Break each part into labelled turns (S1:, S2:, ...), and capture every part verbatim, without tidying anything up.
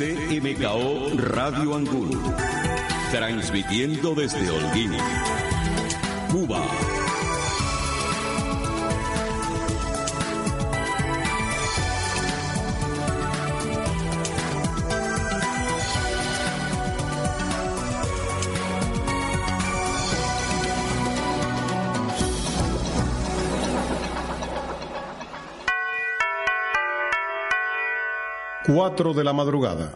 S1: C M K O Radio Angul, transmitiendo desde Holguín, Cuba.
S2: Cuatro de la madrugada.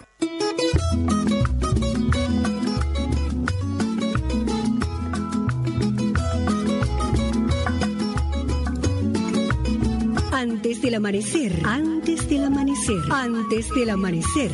S3: Antes del amanecer, antes del amanecer, antes del amanecer.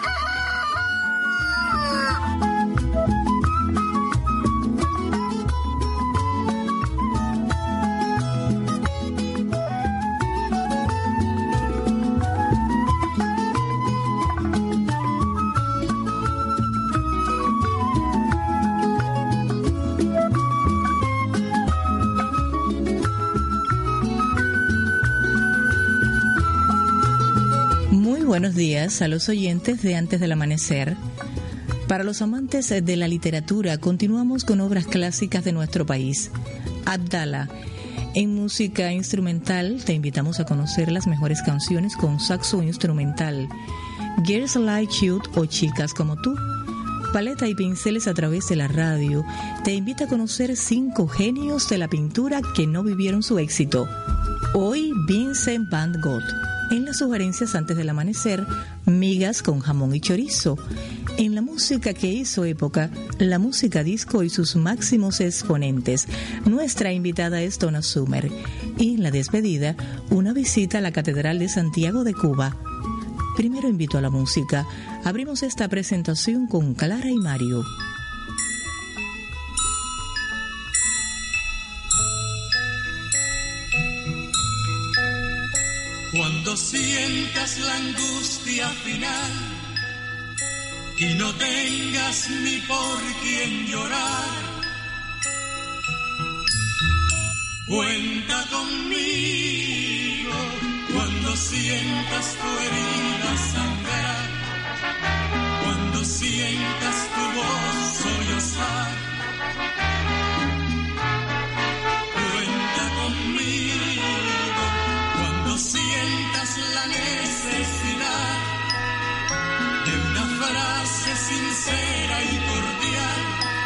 S4: Buenos días a los oyentes de Antes del Amanecer. Para los amantes de la literatura, continuamos con obras clásicas de nuestro país. Abdala. En música instrumental, te invitamos a conocer las mejores canciones con saxo instrumental. Girls Like You o Chicas Como Tú. Paleta y pinceles a través de la radio. Te invita a conocer cinco genios de la pintura que no vivieron su éxito. Hoy, Vincent van Gogh. En las sugerencias antes del amanecer, migas con jamón y chorizo. En la música que hizo época, la música disco y sus máximos exponentes, nuestra invitada es Donna Summer. Y en la despedida, una visita a la Catedral de Santiago de Cuba. Primero invito a la música. Abrimos esta presentación con Clara y Mario.
S5: Cuando sientas la angustia final y no tengas ni por quién llorar, cuenta conmigo. Cuando sientas tu herida sangrar, cuando sientas tu voz sollozar, cuenta conmigo. Sientas la necesidad de una frase sincera y cordial,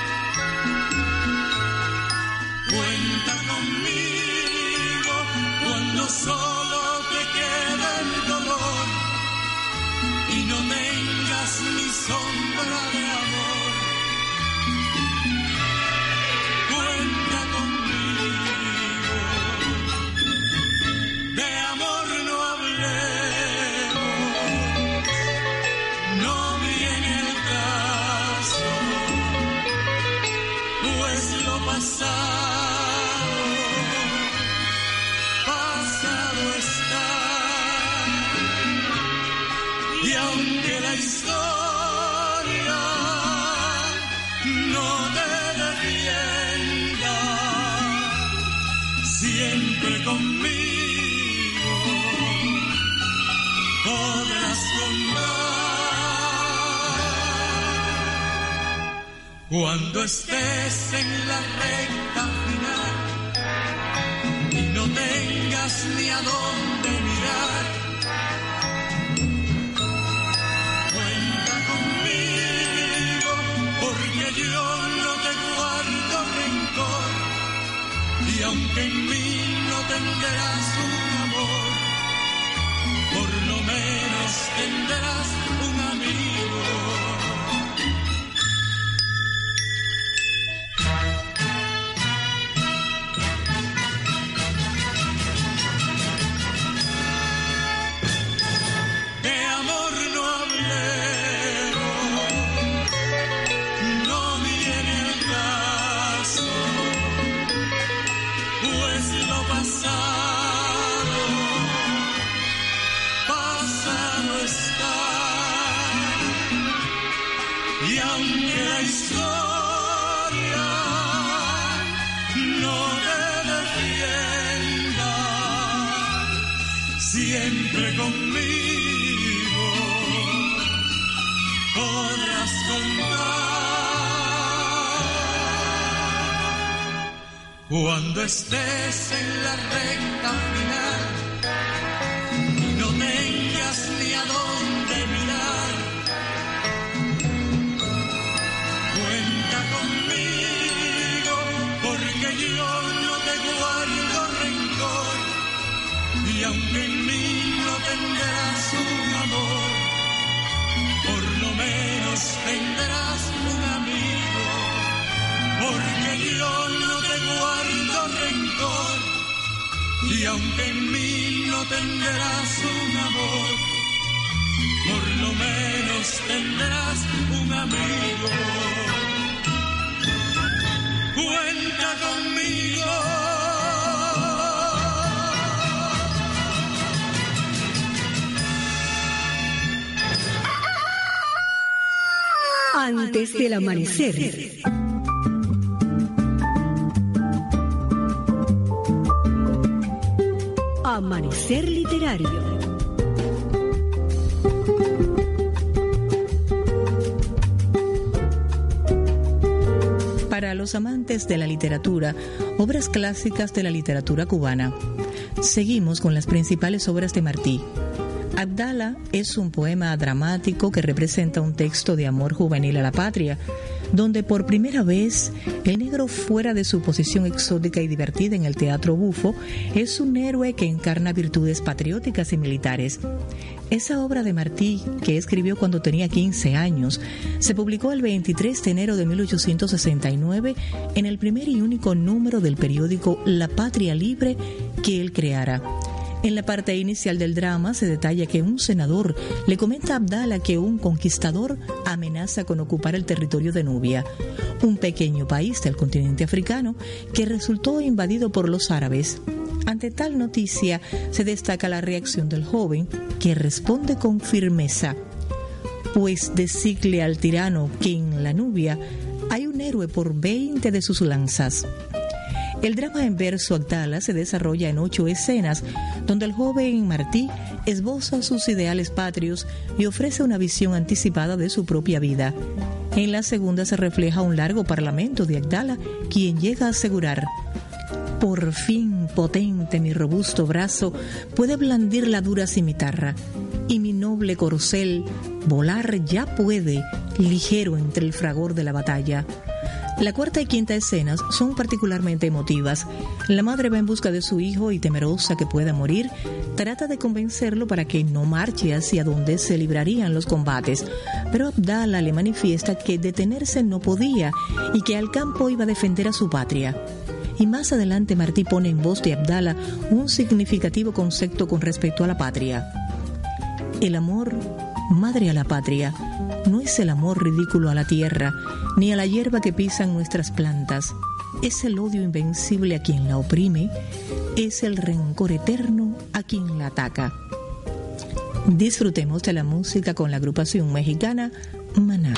S5: cuenta conmigo. Cuando solo te queda el dolor y no tengas ni sombra de amor, cuenta conmigo. De amor no hablemos, no viene el caso, pues lo pasado, pasado está. Y aunque la historia no te defienda, siempre conmigo podrás contar. Cuando estés en la recta final y no tengas ni a dónde mirar, cuenta conmigo, porque yo no te guardo rencor, y aunque en mí no tendrás un amor, por lo menos tendrás un amigo. De amor no hablemos, no viene el caso, pues lo pasado, pasado está. Y aunque la historia no te defienda, siempre conmigo podrás contar. Cuando estés en la recta final y no tengas ni a dónde mirar, cuenta conmigo, porque yo no te guardo rencor, y aunque en mí no tendrás un amor, por lo menos tendrás un amigo, porque yo no te guardo rencor, y aunque en mí no tendrás un amor, por lo menos tendrás un amigo. Cuenta conmigo.
S3: Antes del amanecer. Amanecer literario.
S4: Para los amantes de la literatura, obras clásicas de la literatura cubana. Seguimos con las principales obras de Martí. Abdala es un poema dramático que representa un texto de amor juvenil a la patria, donde por primera vez el negro, fuera de su posición exótica y divertida en el teatro bufo, es un héroe que encarna virtudes patrióticas y militares. Esa obra de Martí, que escribió cuando tenía quince años, se publicó el veintitrés de enero de mil ochocientos sesenta y nueve en el primer y único número del periódico La Patria Libre que él creara. En la parte inicial del drama se detalla que un senador le comenta a Abdala que un conquistador amenaza con ocupar el territorio de Nubia, un pequeño país del continente africano que resultó invadido por los árabes. Ante tal noticia se destaca la reacción del joven, que responde con firmeza: pues decirle al tirano que en la Nubia hay un héroe por veinte de sus lanzas. El drama en verso Abdala se desarrolla en ocho escenas, donde el joven Martí esboza sus ideales patrios y ofrece una visión anticipada de su propia vida. En la segunda se refleja un largo parlamento de Abdala, quien llega a asegurar: por fin potente mi robusto brazo puede blandir la dura cimitarra, y mi noble corcel volar ya puede, ligero entre el fragor de la batalla. La cuarta y quinta escenas son particularmente emotivas. La madre va en busca de su hijo y, temerosa que pueda morir, trata de convencerlo para que no marche hacia donde se librarían los combates, pero Abdala le manifiesta que detenerse no podía y que al campo iba a defender a su patria. Y más adelante Martí pone en voz de Abdala un significativo concepto con respecto a la patria. El amor, madre a la patria, no es el amor ridículo a la tierra, ni a la hierba que pisan nuestras plantas. Es el odio invencible a quien la oprime, es el rencor eterno a quien la ataca. Disfrutemos de la música con la agrupación mexicana Maná.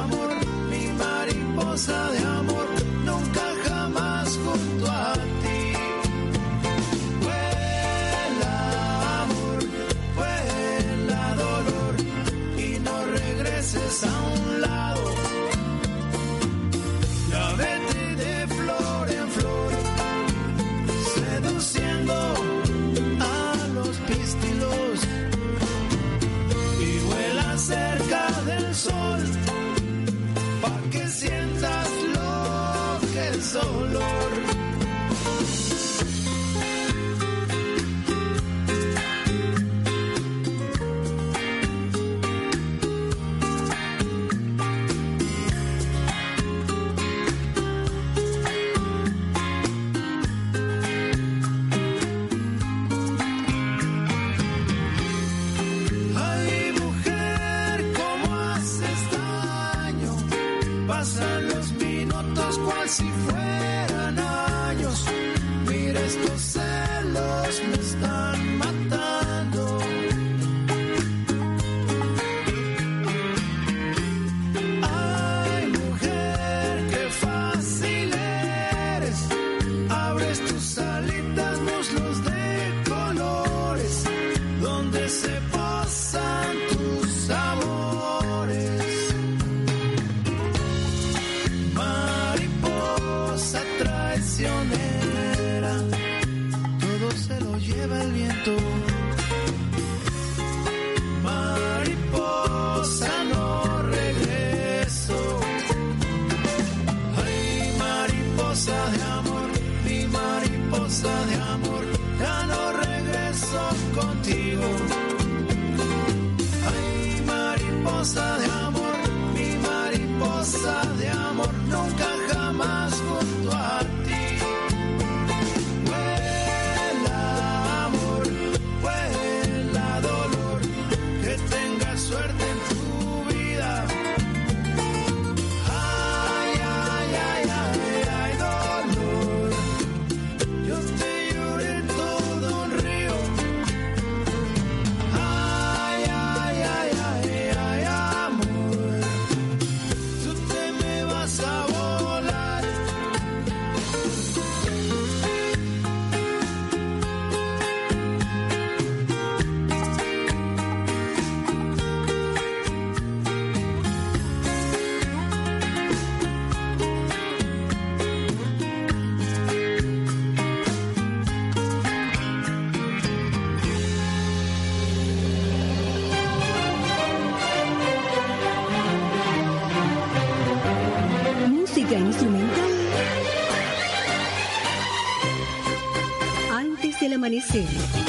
S2: De amor, nunca jamás junto a ti. ese olor.
S3: Instrumental antes del amanecer.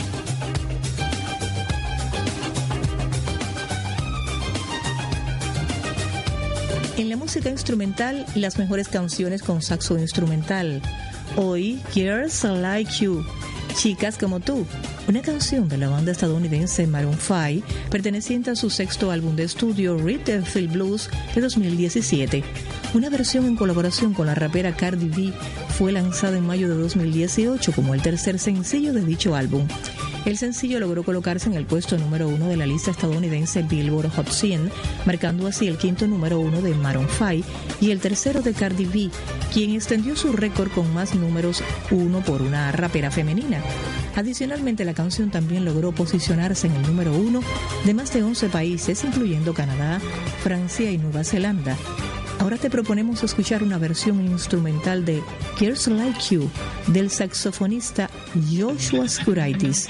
S4: En la música instrumental, las mejores canciones con saxo instrumental. Hoy, Girls Like You, Chicas como tú, una canción de la banda estadounidense Maroon cinco, perteneciente a su sexto álbum de estudio Rhythm and Feel Blues de dos mil diecisiete. Una versión en colaboración con la rapera Cardi B fue lanzada en mayo de dos mil dieciocho como el tercer sencillo de dicho álbum. El sencillo logró colocarse en el puesto número uno de la lista estadounidense Billboard Hot cien, marcando así el quinto número uno de Maroon cinco y el tercero de Cardi B, quien extendió su récord con más números uno por una rapera femenina. Adicionalmente, la canción también logró posicionarse en el número uno de más de once países, incluyendo Canadá, Francia y Nueva Zelanda. Ahora te proponemos escuchar una versión instrumental de Girls Like You del saxofonista Joshua Skoureitis.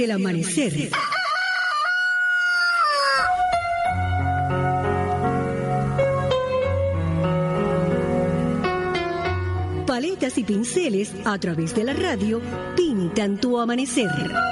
S3: del amanecer. Paletas y pinceles a través de la radio pintan tu amanecer.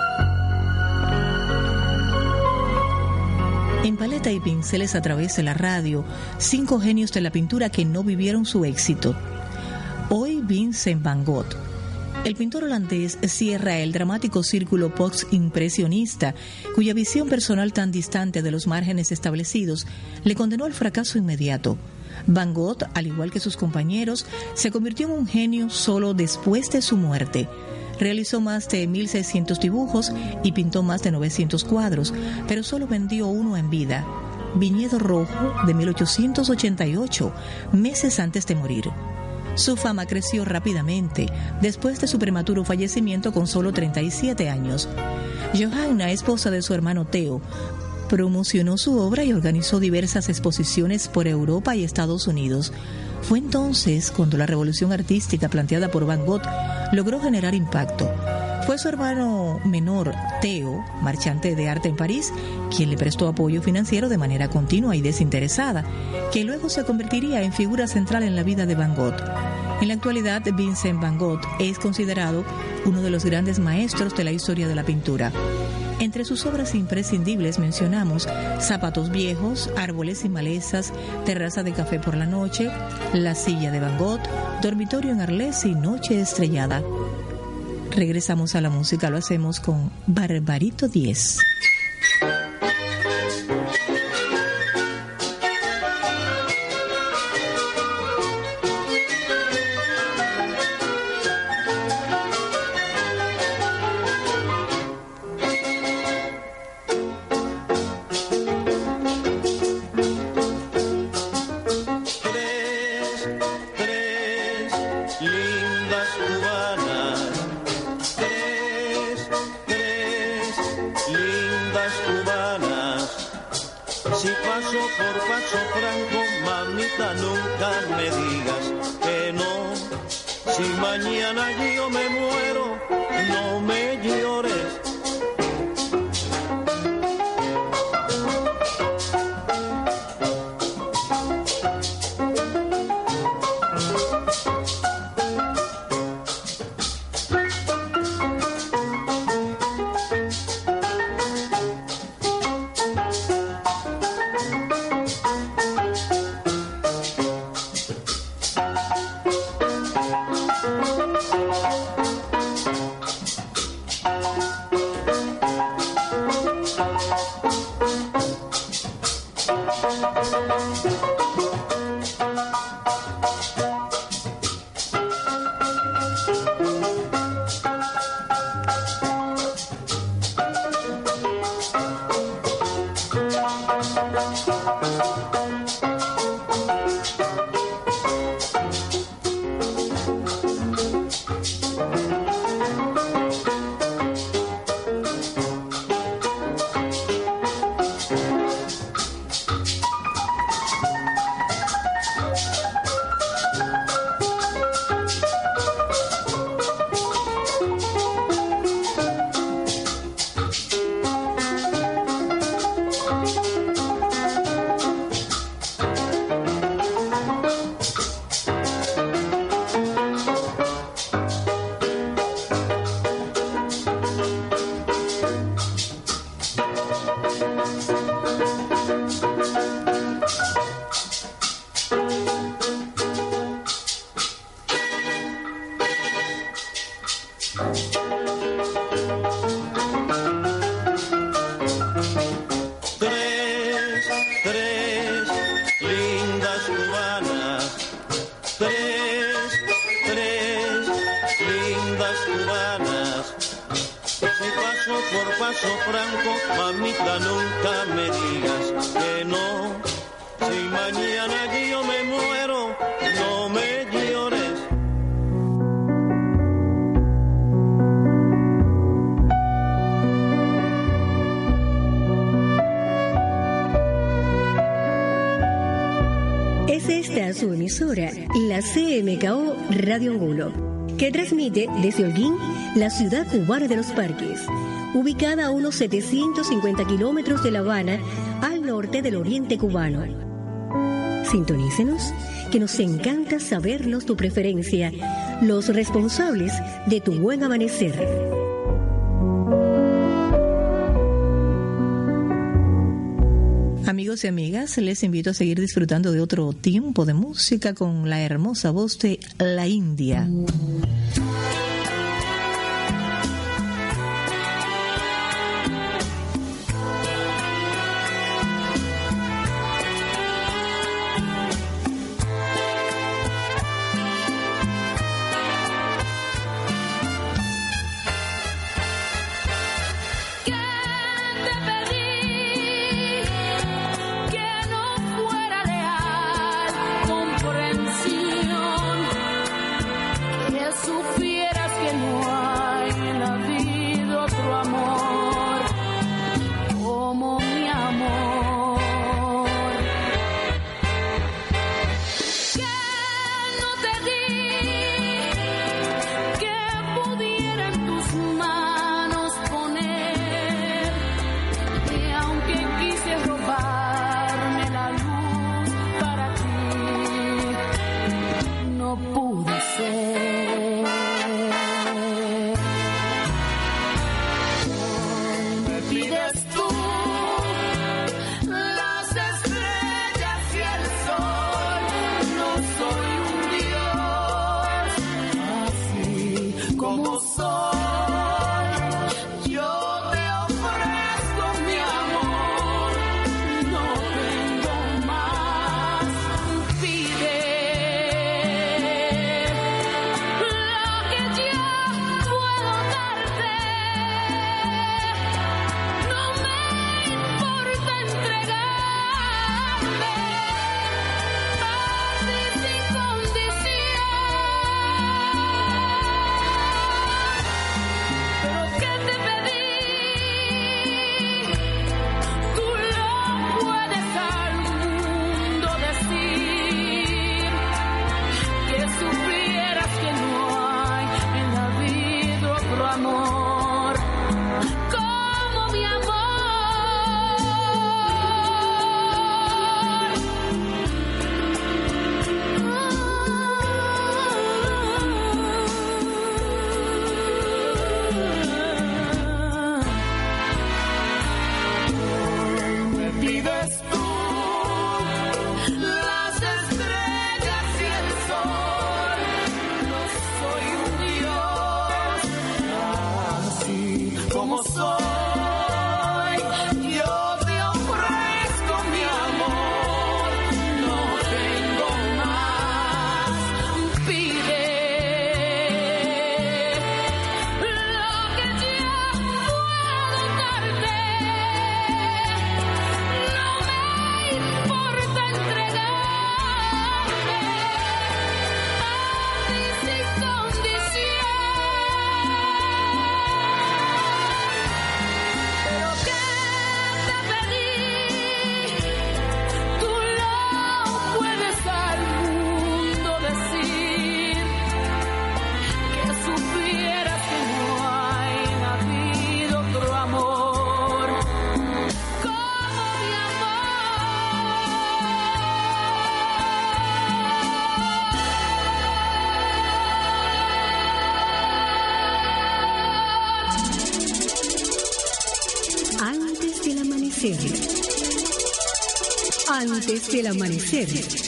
S4: En Paleta y pinceles a través de la radio, cinco genios de la pintura que no vivieron su éxito. Hoy Vincent van Gogh. El pintor holandés cierra el dramático círculo post-impresionista, cuya visión personal tan distante de los márgenes establecidos le condenó al fracaso inmediato. Van Gogh, al igual que sus compañeros, se convirtió en un genio solo después de su muerte. Realizó más de mil seiscientos dibujos y pintó más de novecientos cuadros, pero solo vendió uno en vida, Viñedo Rojo, de mil ochocientos ochenta y ocho, meses antes de morir. Su fama creció rápidamente después de su prematuro fallecimiento con solo treinta y siete años. Johanna, esposa de su hermano Theo, promocionó su obra y organizó diversas exposiciones por Europa y Estados Unidos. Fue entonces cuando la revolución artística planteada por Van Gogh logró generar impacto. Fue su hermano menor, Theo, marchante de arte en París, quien le prestó apoyo financiero de manera continua y desinteresada, que luego se convertiría en figura central en la vida de Van Gogh. En la actualidad, Vincent van Gogh es considerado uno de los grandes maestros de la historia de la pintura. Entre sus obras imprescindibles mencionamos Zapatos viejos, Árboles y malezas, Terraza de café por la noche, La silla de Van Gogh, Dormitorio en Arles y Noche estrellada. Regresamos a la música, lo hacemos con Barbarito diez.
S3: Su emisora, la C M K O Radio Angulo, que transmite desde Holguín, la ciudad cubana de los parques. ubicada a unos setecientos cincuenta kilómetros de La Habana, al norte del oriente cubano. Sintonícenos, que nos encanta sabernos tu preferencia, los responsables de tu buen amanecer.
S4: Amigos y amigas, les invito a seguir disfrutando de otro tiempo de música con la hermosa voz de La India.
S3: Antes del amanecer.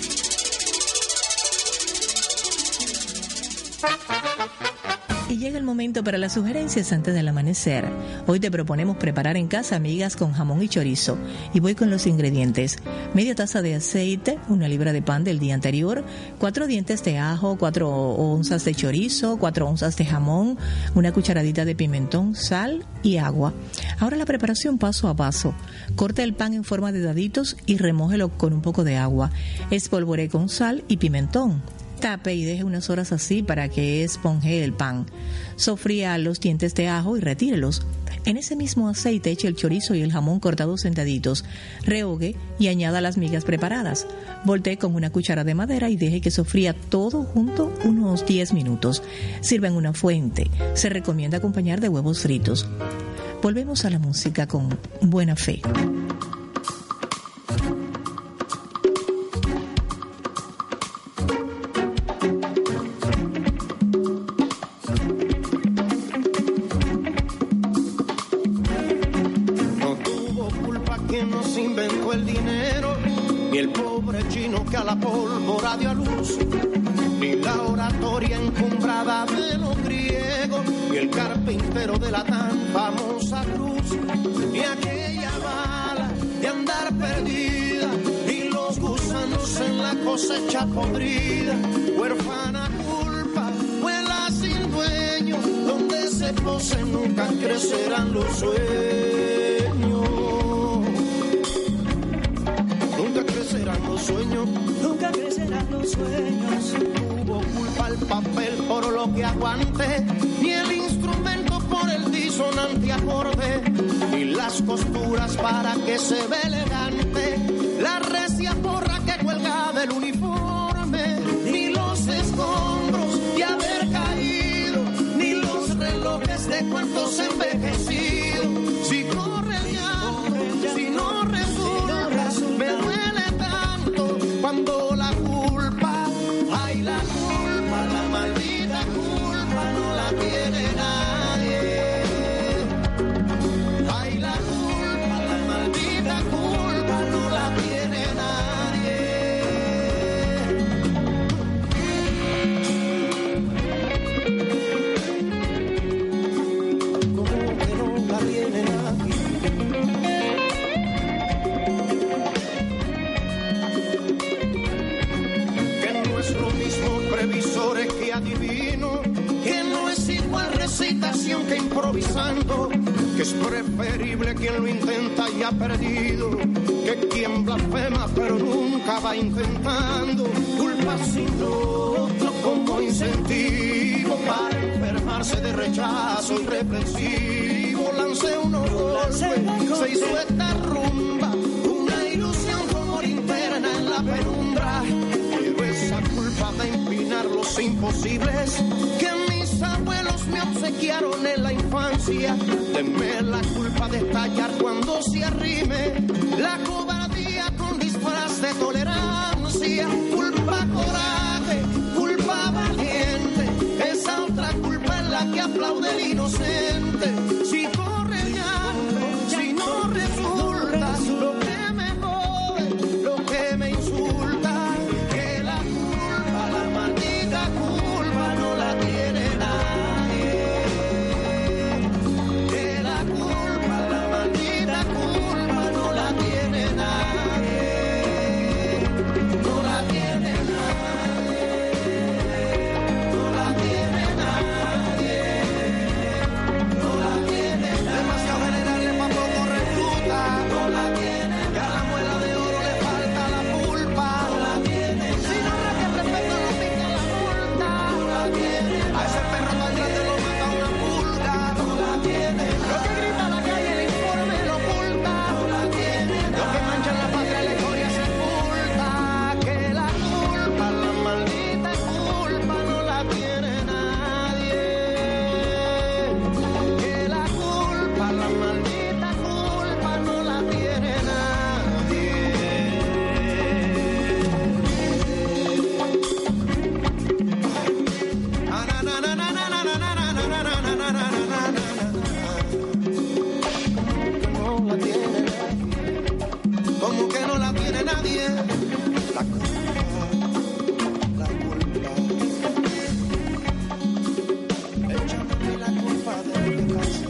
S4: Y llega el momento para las sugerencias antes del amanecer. Hoy te proponemos preparar en casa migas con jamón y chorizo. Y voy con los ingredientes. Media taza de aceite, una libra de pan del día anterior, cuatro dientes de ajo, cuatro onzas de chorizo, cuatro onzas de jamón, una cucharadita de pimentón, sal y agua. Ahora la preparación paso a paso. Corta el pan en forma de daditos y remójelo con un poco de agua. Espolvoree con sal y pimentón. Tape y deje unas horas así para que esponjee el pan. Sofría los dientes de ajo y retírelos. En ese mismo aceite eche el chorizo y el jamón cortados en daditos. Rehogue y añada las migas preparadas. Voltee con una cuchara de madera y deje que sofría todo junto unos diez minutos. Sirva en una fuente. Se recomienda acompañar de huevos fritos. Volvemos a la música con Buena Fe.
S2: No tuvo culpa quien nos inventó el dinero, ni el pobre chino que a la pólvora dio a luz, ni la oratoria encumbrada de los griegos, ni el carpintero de la tan famosa cruz, ni aquella bala de andar perdida, ni los gusanos en la cosecha podrida. Huérfana culpa, vuela sin dueño, donde se posen nunca crecerán los sueños. Nunca crecerán los sueños, nunca crecerán los sueños. Tuvo culpa el papel por lo que aguante, ni el instrumento por el disonante acorde, ni las costuras para que se vea elegante la recia porra que cuelga del uniforme, ni los escombros de haber caído, ni los relojes de cuántos envejecidos. Si corre el llanto, si no resulta, me duele tanto cuando la culpa, ay la culpa, la maldita culpa no la tiene nadie. Ay la culpa, la maldita culpa no la tiene nadie. Como que no la tiene nadie. Que no es lo mismo previsores que adivino, que no es igual recitación que improvisando, que es preferible quien lo intenta y ha perdido, que quien blasfema pero nunca va intentando. Culpa sin otro como incentivo para enfermarse de rechazo irreflexivo. Lancé unos golpes, se hizo esta rumba, una ilusión como linterna en la penumbra. Pero esa culpa de empinar los imposibles que mis abuelos me obsequiaron en la infancia. Denme la culpa de estallar cuando se arrime la cobardía con disfraz de tolerancia. Culpa coraje, culpa valiente, esa otra culpa es la que aplaude el inocente. Si corre el llanto, si no resulta lo que me jode, lo que me insulta, que la culpa, la maldita culpa no la tiene nadie. Que la culpa, la maldita culpa no la tiene nadie. No la tiene nadie. No la tiene nadie. No la tiene nadie. Demasiado general pa' poco recluta. No la tiene. Y a la muela de oro le falta la pulpa. No la tiene. Si no resta respeto no pica la multa. No la tiene. A ese perro tan grande lo mata una pulga. No la tiene. Lo que grita la calle el informe lo oculta. No la tiene. Lo que manchan la patria la historia se oculta. Que la culpa, la maldita culpa no la tiene nadie. Que la culpa, la maldita culpa no la tiene nadie. Ah, na, na, na, na, na, na, na, na, na, na, na, na, na, na, na, na. No la tiene nadie. Como que no la tiene nadie. La culpa, la culpa. Échame la culpa de lo que pasé.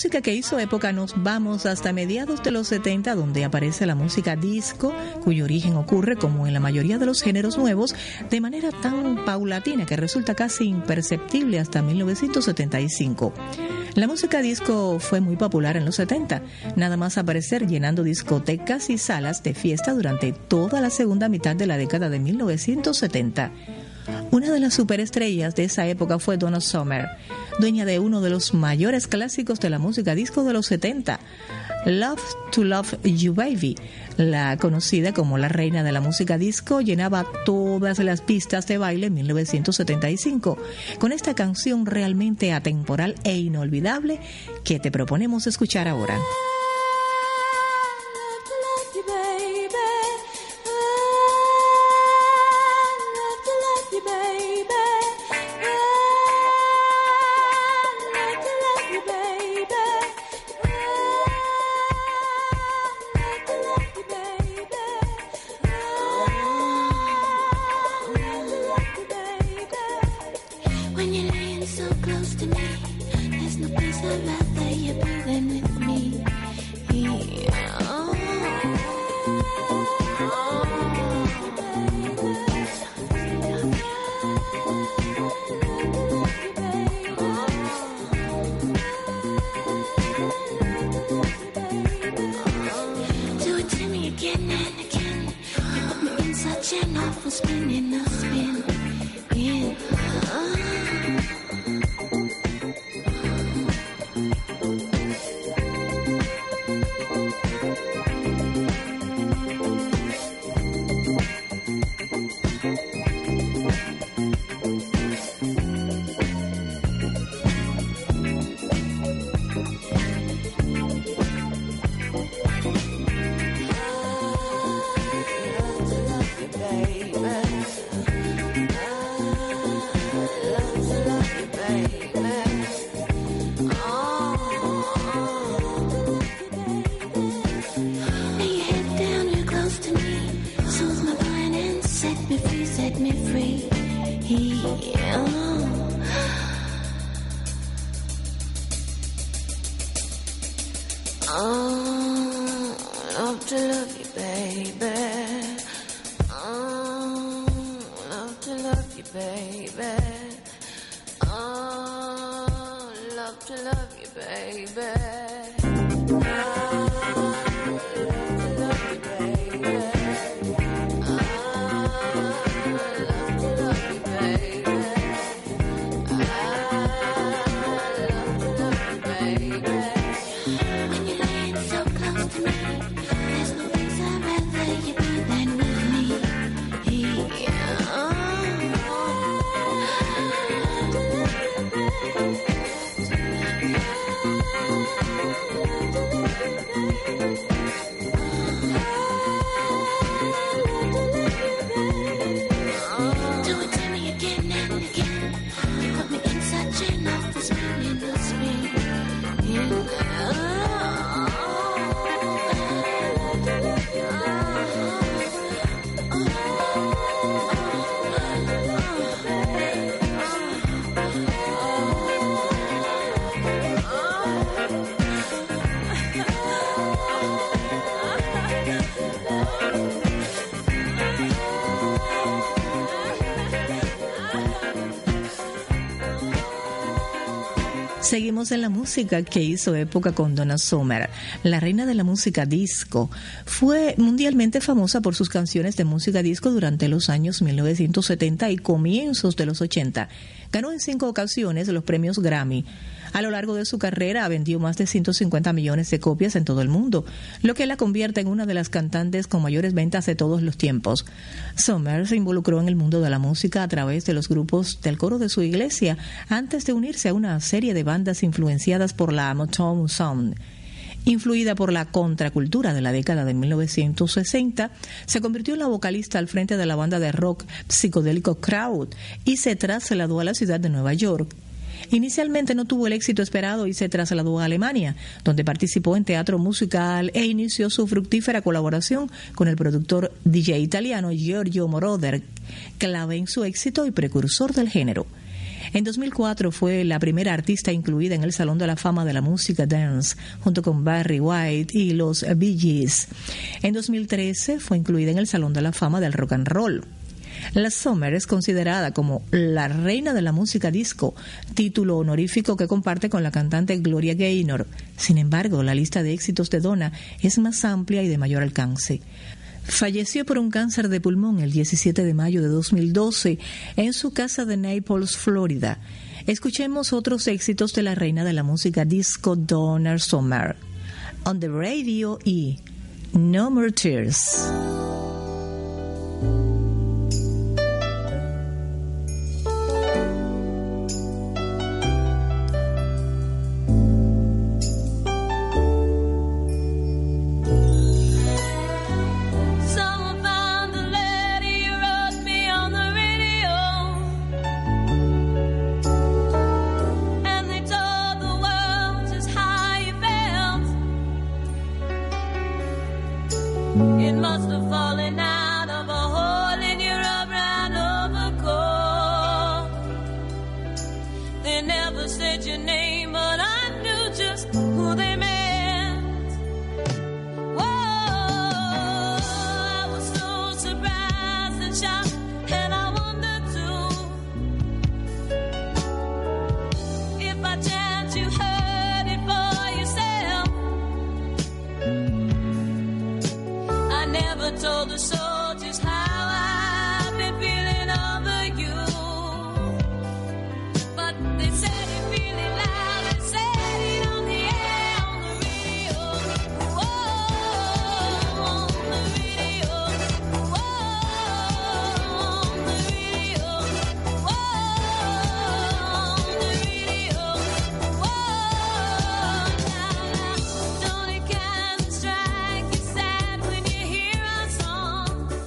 S4: música que hizo época nos vamos hasta mediados de los setenta, donde aparece la música disco, cuyo origen ocurre, como en la mayoría de los géneros nuevos, de manera tan paulatina que resulta casi imperceptible hasta mil novecientos setenta y cinco. La música disco fue muy popular en los setenta, nada más aparecer llenando discotecas y salas de fiesta durante toda la segunda mitad de la década de mil novecientos setenta. Una de las superestrellas de esa época fue Donna Summer, dueña de uno de los mayores clásicos de la música disco de los setenta, Love to Love You Baby. La conocida como la reina de la música disco llenaba todas las pistas de baile en mil novecientos setenta y cinco con esta canción realmente atemporal e inolvidable que te proponemos escuchar ahora. Seguimos en la música que hizo época con Donna Summer, la reina de la música disco. Fue mundialmente famosa por sus canciones de música disco durante los años mil novecientos setenta y comienzos de los ochenta. Ganó en cinco ocasiones los premios Grammy. A lo largo de su carrera vendió más de ciento cincuenta millones de copias en todo el mundo, lo que la convierte en una de las cantantes con mayores ventas de todos los tiempos. Summer se involucró en el mundo de la música a través de los grupos del coro de su iglesia, antes de unirse a una serie de bandas influenciadas por la Motown Sound. Influida por la contracultura de la década de mil novecientos sesenta, se convirtió en la vocalista al frente de la banda de rock psicodélico Crowd y se trasladó a la ciudad de Nueva York. Inicialmente no tuvo el éxito esperado y se trasladó a Alemania, donde participó en teatro musical e inició su fructífera colaboración con el productor D J italiano Giorgio Moroder, clave en su éxito y precursor del género. En dos mil cuatro fue la primera artista incluida en el Salón de la Fama de la Música Dance, junto con Barry White y los Bee Gees. En dos mil trece fue incluida en el Salón de la Fama del Rock and Roll. La Summer es considerada como la reina de la música disco, título honorífico que comparte con la cantante Gloria Gaynor. Sin embargo, la lista de éxitos de Donna es más amplia y de mayor alcance. Falleció por un cáncer de pulmón el diecisiete de mayo de dos mil doce en su casa de Naples, Florida. Escuchemos otros éxitos de la reina de la música disco Donna Summer. On the Radio y No More Tears.
S6: It must have fallen out of a hole in your brown overcoat. They never said your name, but I knew just who they meant. Whoa, I was so surprised and shocked, and I wondered too if by chance you heard it for yourself. I never told the soldiers how I've been feeling over you, but they said it really loud and said it on the air, on the radio. Whoa, on the radio. Whoa, on the radio. Whoa, on the radio. Whoa, now, now, don't it kind of strike you sad when you hear our song?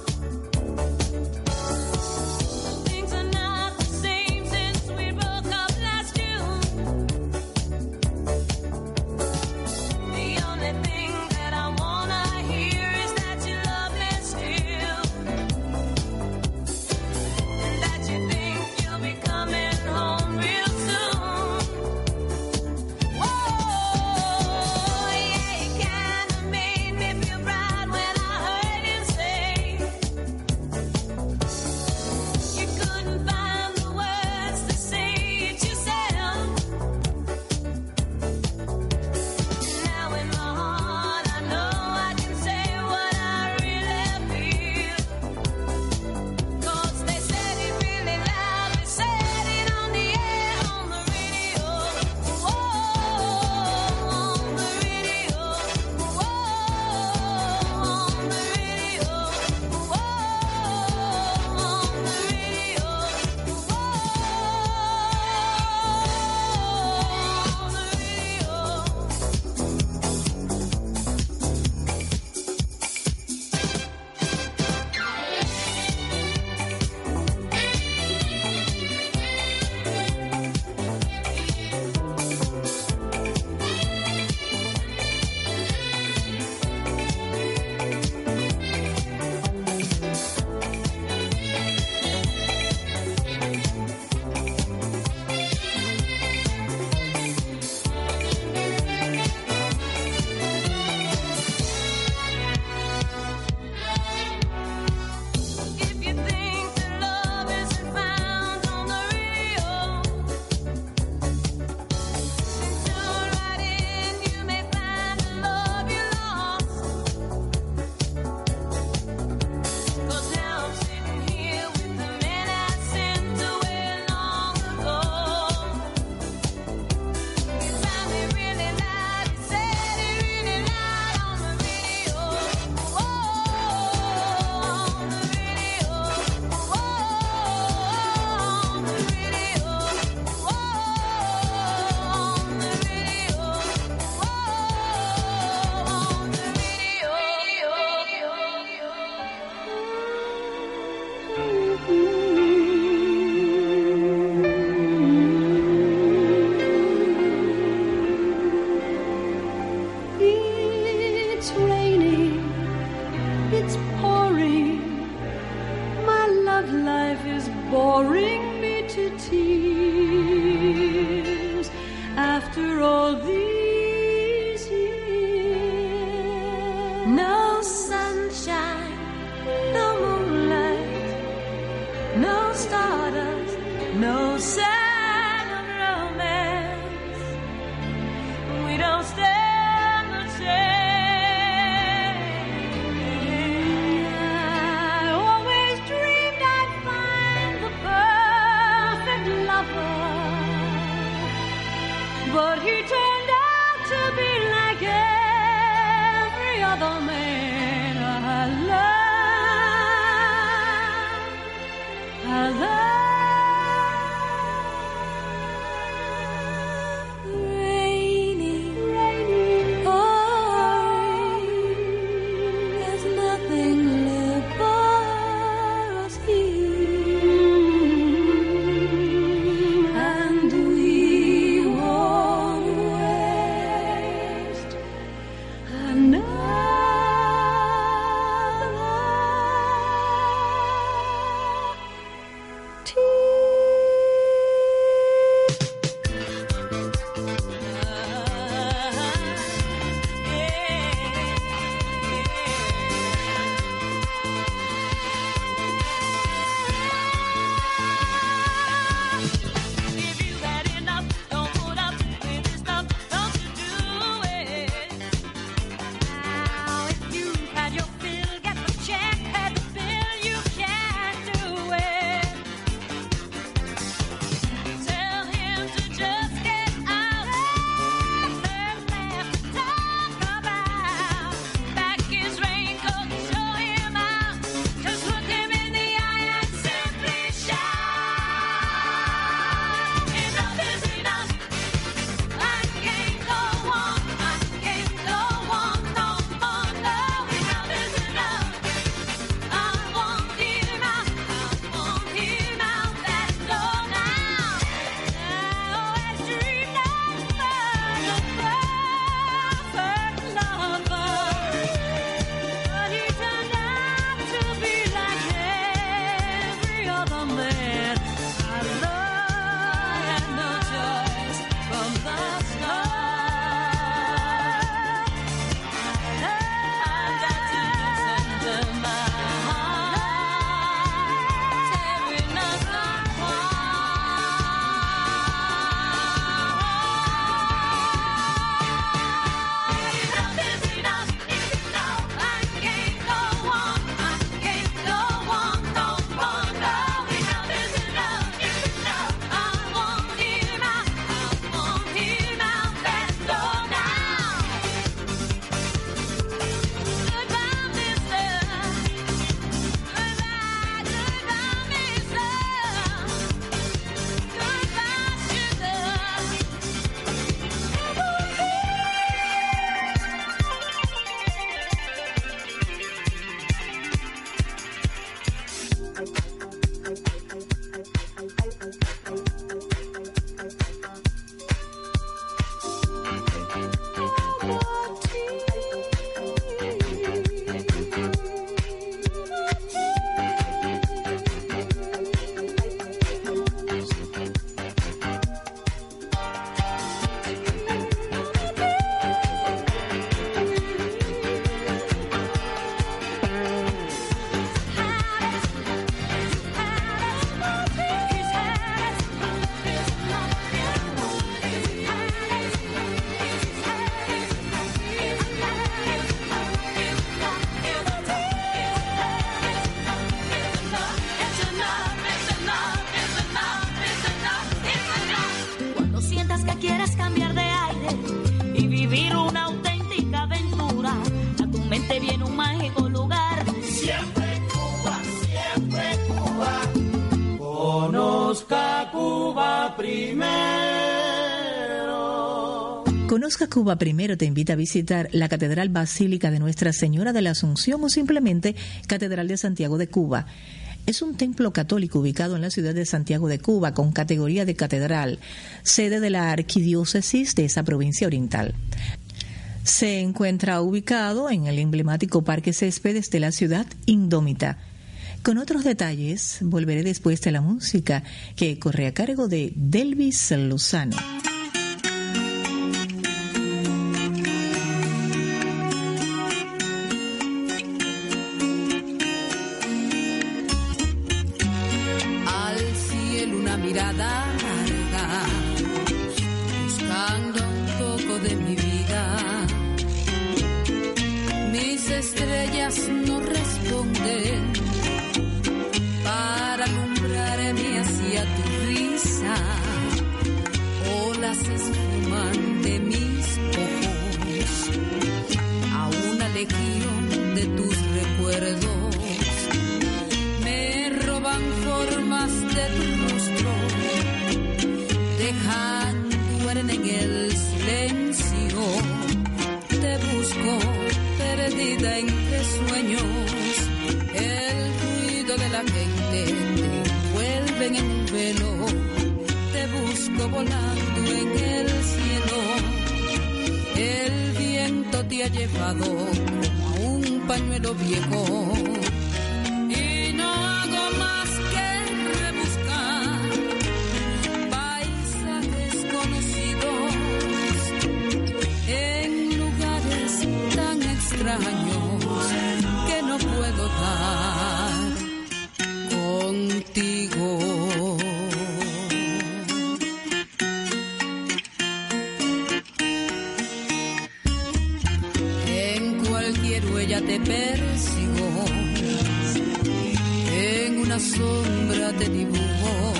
S6: stardust, no sign of romance. We don't stand a chance. I always dreamed I'd find the perfect lover, but he turned out to be like every other man I love. I love. Rainy, rainy, pouring. There's nothing left for us here, and we won't waste another If you had enough, don't put up with this stuff, don't you do it. Now, if you had your fill, get the check, pay the bill, you can't do it. Tell him to just get out. There's left to talk about. Back his raincoat and show him out. Just look him in the eye and simply shout, enough is enough. I can't go on, I can't go on no more. No, enough is enough. I won't hear out, I won't hear out. That's all now. I always dreamed I'd find a perfect lover, but he turned out to be like every other man I love. I had no choice from the start. I've got to listen to my heart, tearing us apart. Enough is enough. No, I can't go on. I can't go on no more. No, enough is enough. No, I won't hear out. I won't hear out. That's all now. Goodbye, mister. Goodbye, goodbye, mister. Goodbye, sugar. Cuando sientas que quieres cambiar de aire y vivir una auténtica aventura, a tu mente viene un mágico lugar. Siempre Cuba, siempre Cuba. Conozca Cuba primero.
S4: Conozca Cuba primero te invita a visitar la Catedral Basílica de Nuestra Señora de la Asunción o simplemente Catedral de Santiago de Cuba. Es un templo católico ubicado en la ciudad de Santiago de Cuba con categoría de catedral, sede de la arquidiócesis de esa provincia oriental. Se encuentra ubicado en el emblemático Parque Céspedes de la ciudad indómita. Con otros detalles volveré después de la música que corre a cargo de Delvis Lozano.
S7: A no responden para alumbrarme hacia tu risa. Olas esfuman de mis ojos a una legión de tus recuerdos. Me roban formas de tu rostro, dejando en el silencio. Te busco perdida entre sueños. El ruido de la gente te envuelve en un velo. Te busco volando en el cielo. El viento te ha llevado como a un pañuelo viejo. Y no hago más que rebuscar paisajes conocidos en lugares tan extraños que no puedo dar contigo. Huella te persigo, en una sombra te dibujo,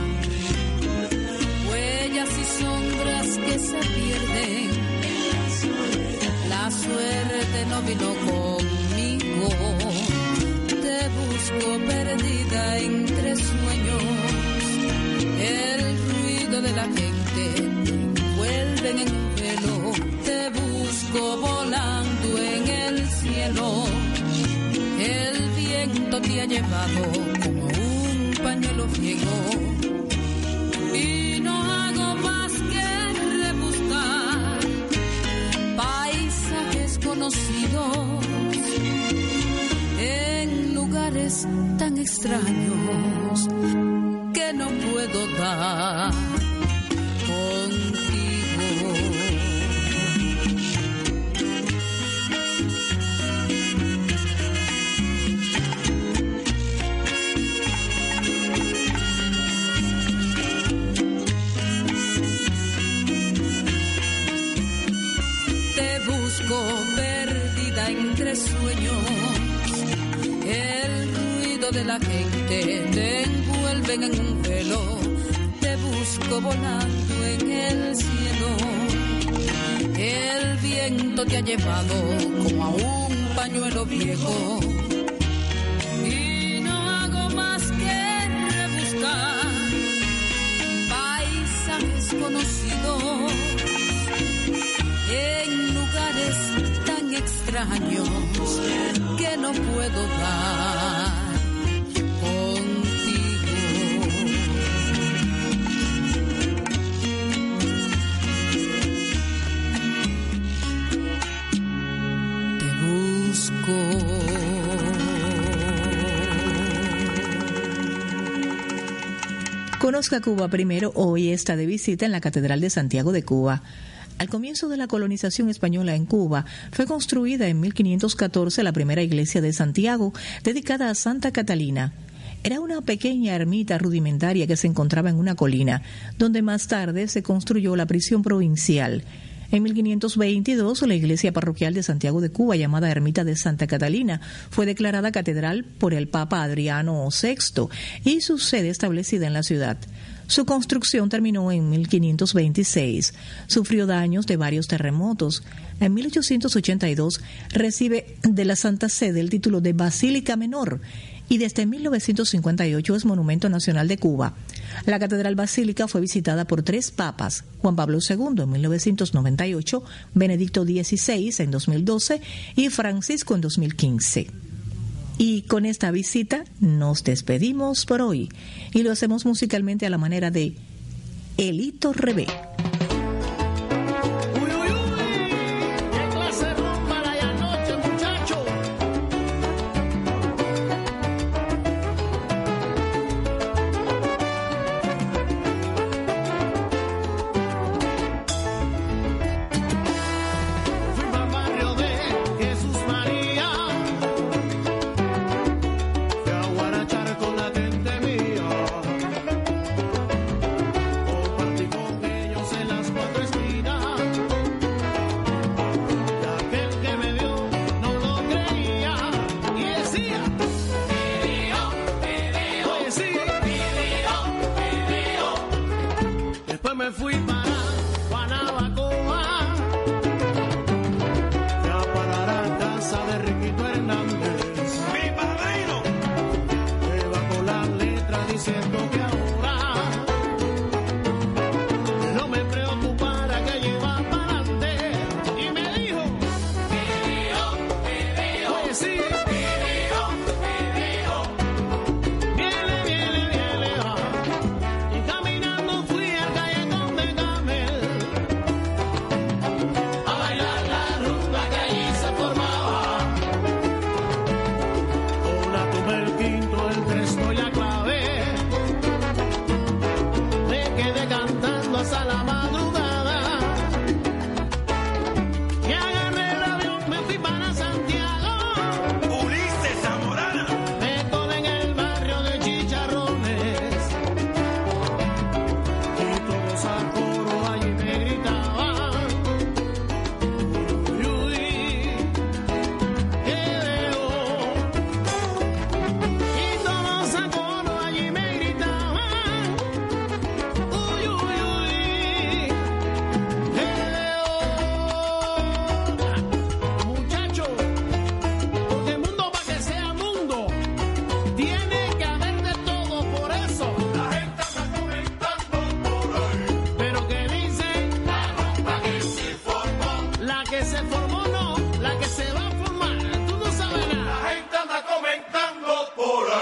S7: huellas y sombras que se pierden. La suerte no vino conmigo, te busco perdida entre sueños. El ruido de la gente te envuelve en un velo. Te busco volando en el cielo. El viento te ha llevado como un pañuelo viejo. Y no hago más que rebuscar paisajes conocidos en lugares tan extraños que no puedo dar contigo. Perdida entre sueños, el ruido de la gente te envuelve en un velo. Te busco volando en el cielo. El viento te ha llevado como a un pañuelo viejo. Y no hago más que rebuscar paisajes conocidos en lugares tan extraños que no puedo dar contigo. Te busco.
S4: Conozca Cuba primero. Hoy está de visita en la Catedral de Santiago de Cuba. Al comienzo de la colonización española en Cuba, fue construida en mil quinientos catorce la primera iglesia de Santiago, dedicada a Santa Catalina. Era una pequeña ermita rudimentaria que se encontraba en una colina, donde más tarde se construyó la prisión provincial. En mil quinientos veintidós, la iglesia parroquial de Santiago de Cuba, llamada Ermita de Santa Catalina, fue declarada catedral por el Papa Adriano sexto y su sede establecida en la ciudad. Su construcción terminó en mil quinientos veintiséis. Sufrió daños de varios terremotos. En mil ochocientos ochenta y dos recibe de la Santa Sede el título de Basílica Menor y desde mil novecientos cincuenta y ocho es Monumento Nacional de Cuba. La Catedral Basílica fue visitada por tres papas: Juan Pablo segundo en mil novecientos noventa y ocho, Benedicto dieciséis en dos mil doce y Francisco en dos mil quince. Y con esta visita nos despedimos por hoy y lo hacemos musicalmente a la manera de Elito Rebé.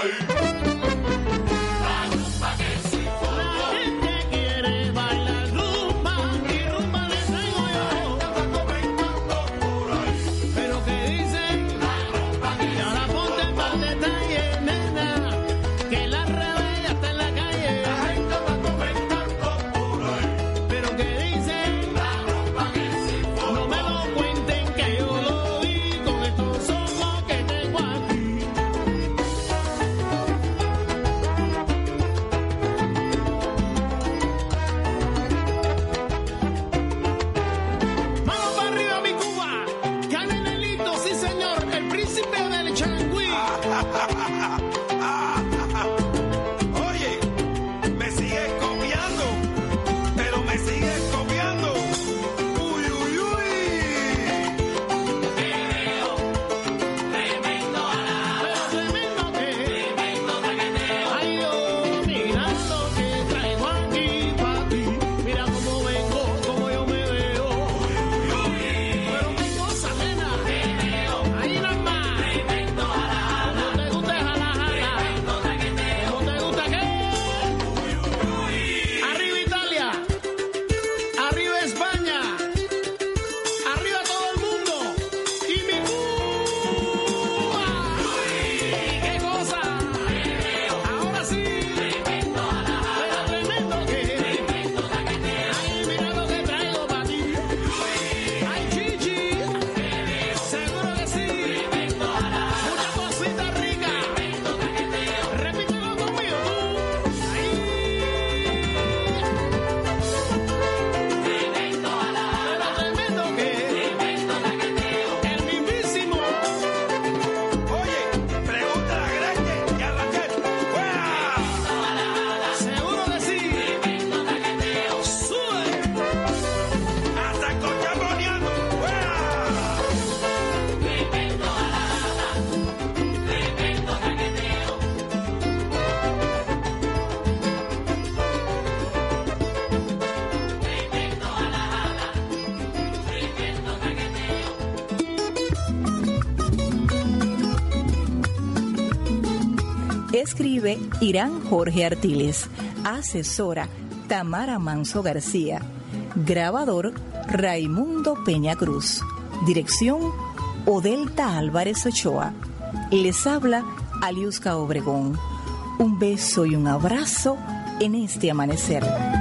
S4: Escribe Irán Jorge Artiles. Asesora Tamara Manso García. Grabador Raimundo Peña Cruz. Dirección Odelta Álvarez Ochoa. Les habla Aliusca Obregón. Un beso y un abrazo en este amanecer.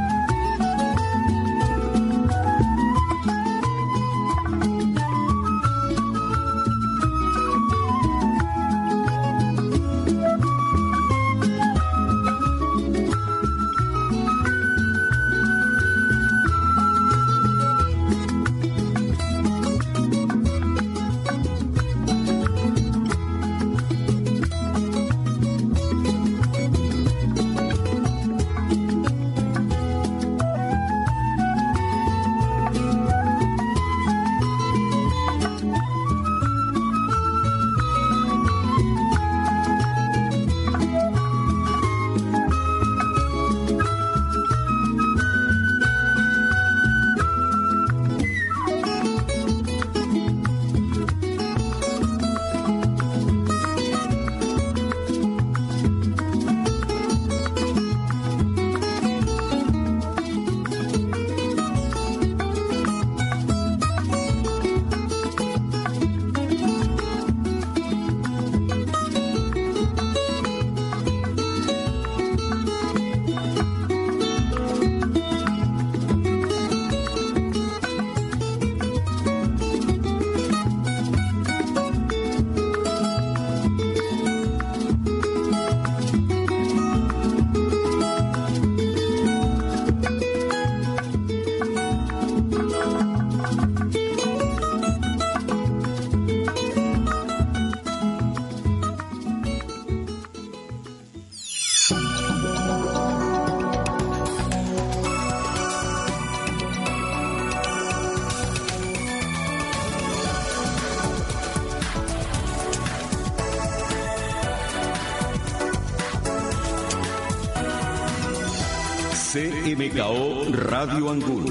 S1: C M K O Radio Angul,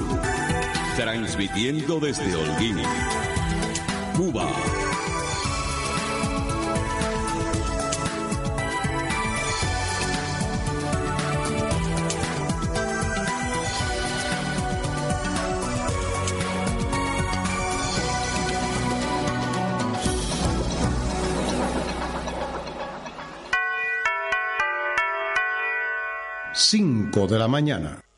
S1: transmitiendo desde Holguín, Cuba.
S8: cinco de la mañana.